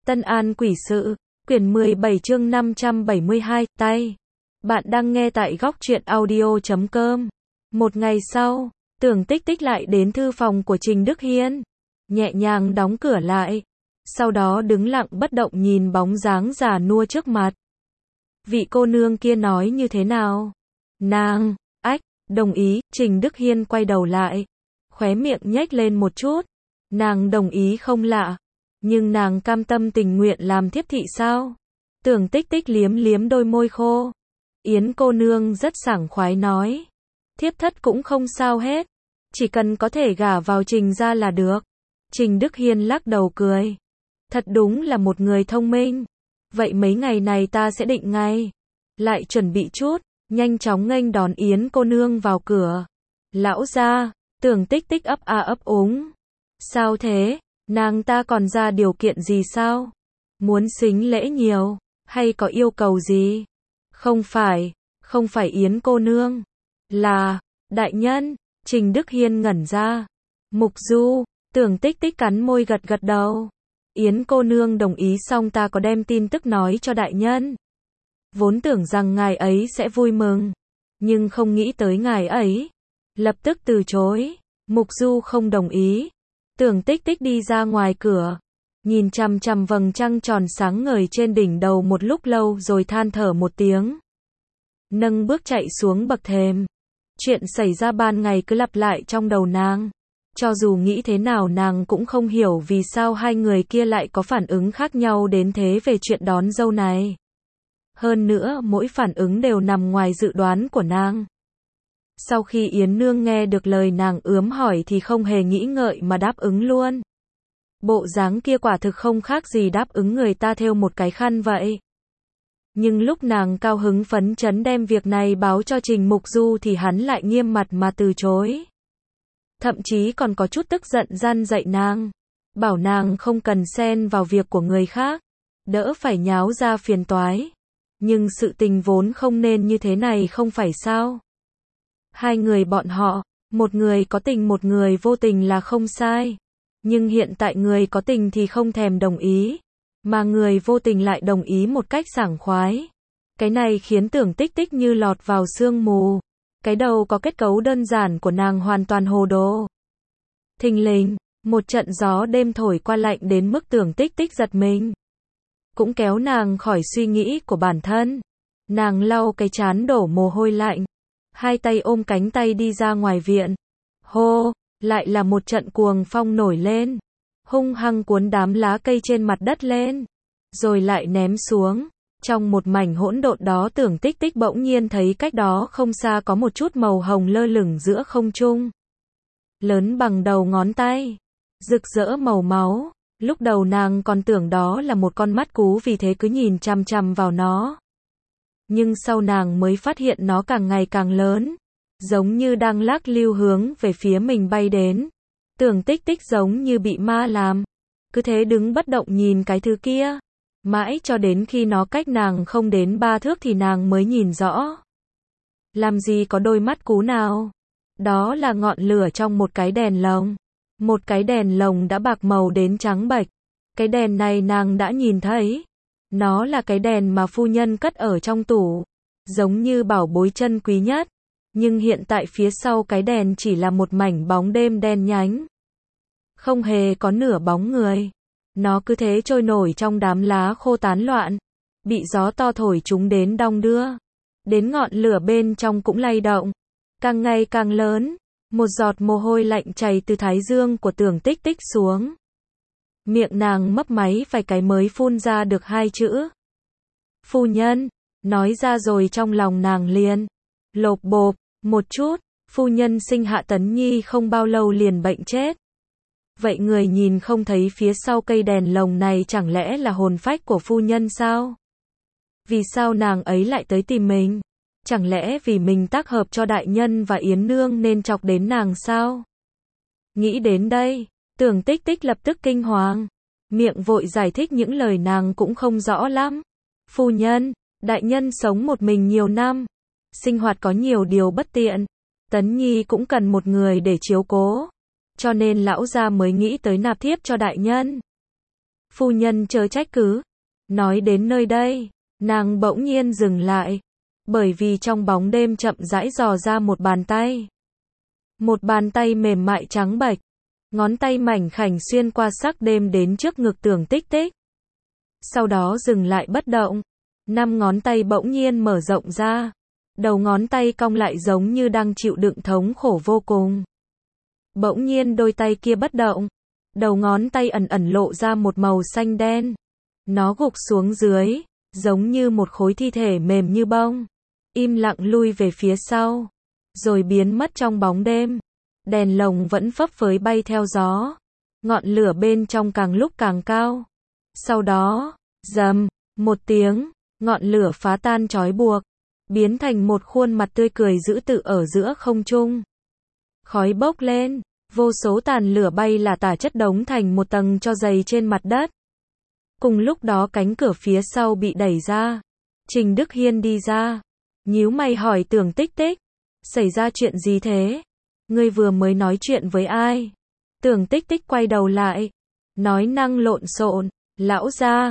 Tân An Quỷ Sự, quyển 17 chương 572, tay. Bạn đang nghe tại góc truyện audio.com. Một ngày sau, Tưởng Tích Tích lại đến thư phòng của Trình Đức Hiên, nhẹ nhàng đóng cửa lại, sau đó đứng lặng bất động nhìn bóng dáng già nua trước mặt. Vị cô nương kia nói như thế nào? Nàng, đồng ý. Trình Đức Hiên quay đầu lại, khóe miệng nhếch lên một chút. Nàng đồng ý không lạ, nhưng nàng cam tâm tình nguyện làm thiếp thị sao? Tưởng Tích Tích liếm liếm đôi môi khô. Yến cô nương rất sảng khoái nói, thiếp thất cũng không sao hết, chỉ cần có thể gả vào Trình gia là được. Trình Đức Hiên lắc đầu cười, thật đúng là một người thông minh. Vậy mấy ngày này ta sẽ định ngay, lại chuẩn bị chút, nhanh chóng nghênh đón Yến cô nương vào cửa. Lão gia, Tưởng Tích Tích ấp a ấp úng. Sao thế, nàng ta còn ra điều kiện gì sao? Muốn sính lễ nhiều, hay có yêu cầu gì? Không phải Yến cô nương, là, đại nhân. Trình Đức Hiên ngẩn ra. Mục Du, Tưởng Tích Tích cắn môi gật gật đầu. Yến cô nương đồng ý xong ta có đem tin tức nói cho đại nhân. Vốn tưởng rằng ngài ấy sẽ vui mừng, nhưng không nghĩ tới ngài ấy lập tức từ chối. Mục Du không đồng ý. Tưởng Tích Tích đi ra ngoài cửa, nhìn chằm chằm vầng trăng tròn sáng ngời trên đỉnh đầu một lúc lâu rồi than thở một tiếng. Nâng bước chạy xuống bậc thềm. Chuyện xảy ra ban ngày cứ lặp lại trong đầu nàng. Cho dù nghĩ thế nào nàng cũng không hiểu vì sao hai người kia lại có phản ứng khác nhau đến thế về chuyện đón dâu này. Hơn nữa mỗi phản ứng đều nằm ngoài dự đoán của nàng. Sau khi Yến Nương nghe được lời nàng ướm hỏi thì không hề nghĩ ngợi mà đáp ứng luôn. Bộ dáng kia quả thực không khác gì đáp ứng người ta thêu một cái khăn vậy. Nhưng lúc nàng cao hứng phấn chấn đem việc này báo cho Trình Mục Du thì hắn lại nghiêm mặt mà từ chối. Thậm chí còn có chút tức giận gian dạy nàng, bảo nàng không cần xen vào việc của người khác, đỡ phải nháo ra phiền toái. Nhưng sự tình vốn không nên như thế này không phải sao? Hai người bọn họ, một người có tình một người vô tình là không sai. Nhưng hiện tại người có tình thì không thèm đồng ý, mà người vô tình lại đồng ý một cách sảng khoái. Cái này khiến Tưởng Tích Tích như lọt vào sương mù. Cái đầu có kết cấu đơn giản của nàng hoàn toàn hồ đồ. Thình lình, một trận gió đêm thổi qua lạnh đến mức Tưởng Tích Tích giật mình. Cũng kéo nàng khỏi suy nghĩ của bản thân. Nàng lau cái trán đổ mồ hôi lạnh, hai tay ôm cánh tay đi ra ngoài viện. Hô, lại là một trận cuồng phong nổi lên, hung hăng cuốn đám lá cây trên mặt đất lên, rồi lại ném xuống. Trong một mảnh hỗn độn đó Tưởng Tích Tích bỗng nhiên thấy cách đó không xa có một chút màu hồng lơ lửng giữa không trung. Lớn bằng đầu ngón tay, rực rỡ màu máu. Lúc đầu nàng còn tưởng đó là một con mắt cú vì thế cứ nhìn chằm chằm vào nó. Nhưng sau nàng mới phát hiện nó càng ngày càng lớn, giống như đang lắc lư hướng về phía mình bay đến. Tưởng Tích Tích giống như bị ma làm, cứ thế đứng bất động nhìn cái thứ kia. Mãi cho đến khi nó cách nàng không đến 3 thước thì nàng mới nhìn rõ. Làm gì có đôi mắt cú nào? Đó là ngọn lửa trong một cái đèn lồng. Một cái đèn lồng đã bạc màu đến trắng bệch. Cái đèn này nàng đã nhìn thấy. Nó là cái đèn mà phu nhân cất ở trong tủ, giống như bảo bối chân quý nhất. Nhưng hiện tại phía sau cái đèn chỉ là một mảnh bóng đêm đen nhánh. Không hề có nửa bóng người. Nó cứ thế trôi nổi trong đám lá khô tán loạn, bị gió to thổi chúng đến đong đưa. Đến ngọn lửa bên trong cũng lay động, càng ngày càng lớn. Một giọt mồ hôi lạnh chảy từ thái dương của Tưởng Tích Tích xuống. Miệng nàng mấp máy vài cái mới phun ra được 2 chữ. Phu nhân, nói ra rồi trong lòng nàng liền lộp bộp một chút. Phu nhân sinh Hạ Tấn Nhi không bao lâu liền bệnh chết. Vậy người nhìn không thấy phía sau cây đèn lồng này chẳng lẽ là hồn phách của phu nhân sao? Vì sao nàng ấy lại tới tìm mình? Chẳng lẽ vì mình tác hợp cho đại nhân và Yến Nương nên chọc đến nàng sao? Nghĩ đến đây, Tưởng Tích Tích lập tức kinh hoàng, miệng vội giải thích những lời nàng cũng không rõ lắm. Phu nhân, đại nhân sống một mình nhiều năm, sinh hoạt có nhiều điều bất tiện, Tấn Nhi cũng cần một người để chiếu cố, cho nên lão gia mới nghĩ tới nạp thiếp cho đại nhân. Phu nhân chớ trách cứ. Nói đến nơi đây, nàng bỗng nhiên dừng lại, bởi vì trong bóng đêm chậm rãi dò ra một bàn tay. Một bàn tay mềm mại trắng bệch, ngón tay mảnh khảnh xuyên qua sắc đêm đến trước ngực Tưởng Tích Tích. Sau đó dừng lại bất động, 5 ngón tay bỗng nhiên mở rộng ra, đầu ngón tay cong lại giống như đang chịu đựng thống khổ vô cùng. Bỗng nhiên đôi tay kia bất động, đầu ngón tay ẩn ẩn lộ ra một màu xanh đen. Nó gục xuống dưới, giống như một khối thi thể mềm như bông, im lặng lui về phía sau, rồi biến mất trong bóng đêm. Đèn lồng vẫn phấp phới bay theo gió, ngọn lửa bên trong càng lúc càng cao. Sau đó, rầm, một tiếng, ngọn lửa phá tan trói buộc, biến thành một khuôn mặt tươi cười dữ tợn ở giữa không trung. Khói bốc lên, vô số tàn lửa bay là tả chất đống thành một tầng tro dày trên mặt đất. Cùng lúc đó cánh cửa phía sau bị đẩy ra. Trình Đức Hiên đi ra, nhíu mày hỏi Tưởng Tích Tích, xảy ra chuyện gì thế? Ngươi vừa mới nói chuyện với ai? Tưởng Tích Tích quay đầu lại, nói năng lộn xộn, lão gia,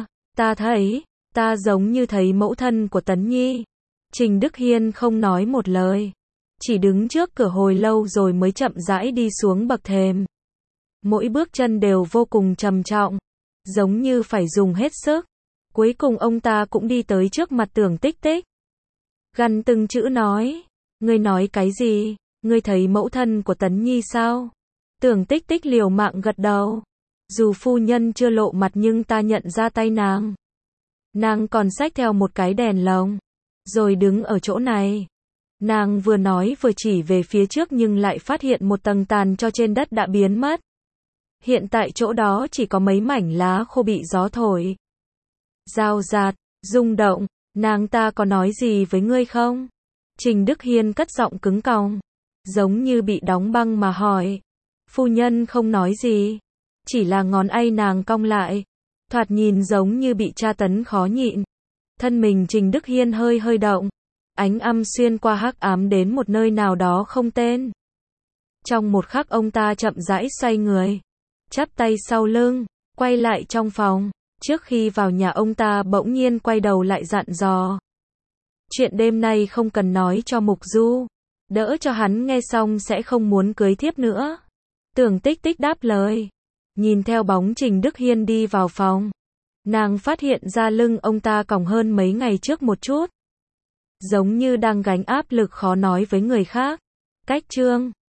ta giống như thấy mẫu thân của Tấn Nhi. Trình Đức Hiên không nói một lời, chỉ đứng trước cửa hồi lâu rồi mới chậm rãi đi xuống bậc thềm. Mỗi bước chân đều vô cùng trầm trọng, giống như phải dùng hết sức. Cuối cùng ông ta cũng đi tới trước mặt Tưởng Tích Tích. Gằn từng chữ nói, ngươi nói cái gì? Ngươi thấy mẫu thân của Tấn Nhi sao? Tưởng Tích Tích liều mạng gật đầu. Dù phu nhân chưa lộ mặt nhưng ta nhận ra tay nàng. Nàng còn xách theo một cái đèn lồng, rồi đứng ở chỗ này. Nàng vừa nói vừa chỉ về phía trước nhưng lại phát hiện một tầng tàn tro trên đất đã biến mất. Hiện tại chỗ đó chỉ có mấy mảnh lá khô bị gió thổi rao rạt, rung động. Nàng ta có nói gì với ngươi không? Trình Đức Hiên cất giọng cứng còng, giống như bị đóng băng mà hỏi. Phu nhân không nói gì, chỉ là ngón tay nàng cong lại, thoạt nhìn giống như bị tra tấn khó nhịn. Thân mình Trình Đức Hiên hơi hơi động, ánh âm xuyên qua hắc ám đến một nơi nào đó không tên. Trong một khắc ông ta chậm rãi xoay người, chắp tay sau lưng, quay lại trong phòng. Trước khi vào nhà ông ta bỗng nhiên quay đầu lại dặn dò. Chuyện đêm nay không cần nói cho Mục Du, đỡ cho hắn nghe xong sẽ không muốn cưới thiếp nữa. Tưởng Tích Tích đáp lời, nhìn theo bóng Trình Đức Hiên đi vào phòng. Nàng phát hiện ra lưng ông ta còng hơn mấy ngày trước một chút, giống như đang gánh áp lực khó nói với người khác. Cách chương